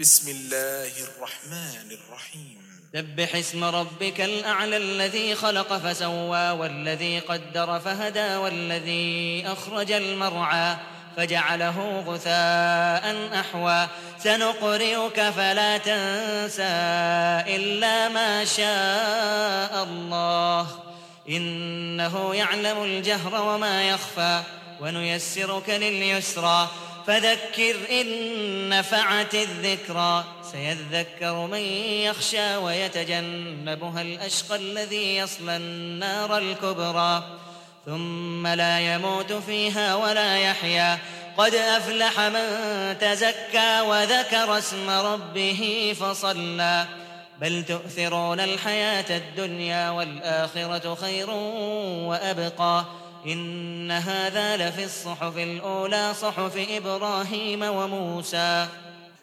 بسم الله الرحمن الرحيم سبح اسم ربك الأعلى الذي خلق فسوى والذي قدر فهدى والذي أخرج المرعى فجعله غثاء أحوى سنقرئك فلا تنسى إلا ما شاء الله إنه يعلم الجهر وما يخفى ونيسرك لليسرى فذكر إن نفعت الذكرى سيذكر من يخشى ويتجنبها الأشقى الذي يصلى النار الكبرى ثم لا يموت فيها ولا يحيا قد أفلح من تزكى وذكر اسم ربه فصلى بل تؤثرون الحياة الدنيا والآخرة خير وأبقى إن هذا لفي الصحف الأولى صحف إبراهيم وموسى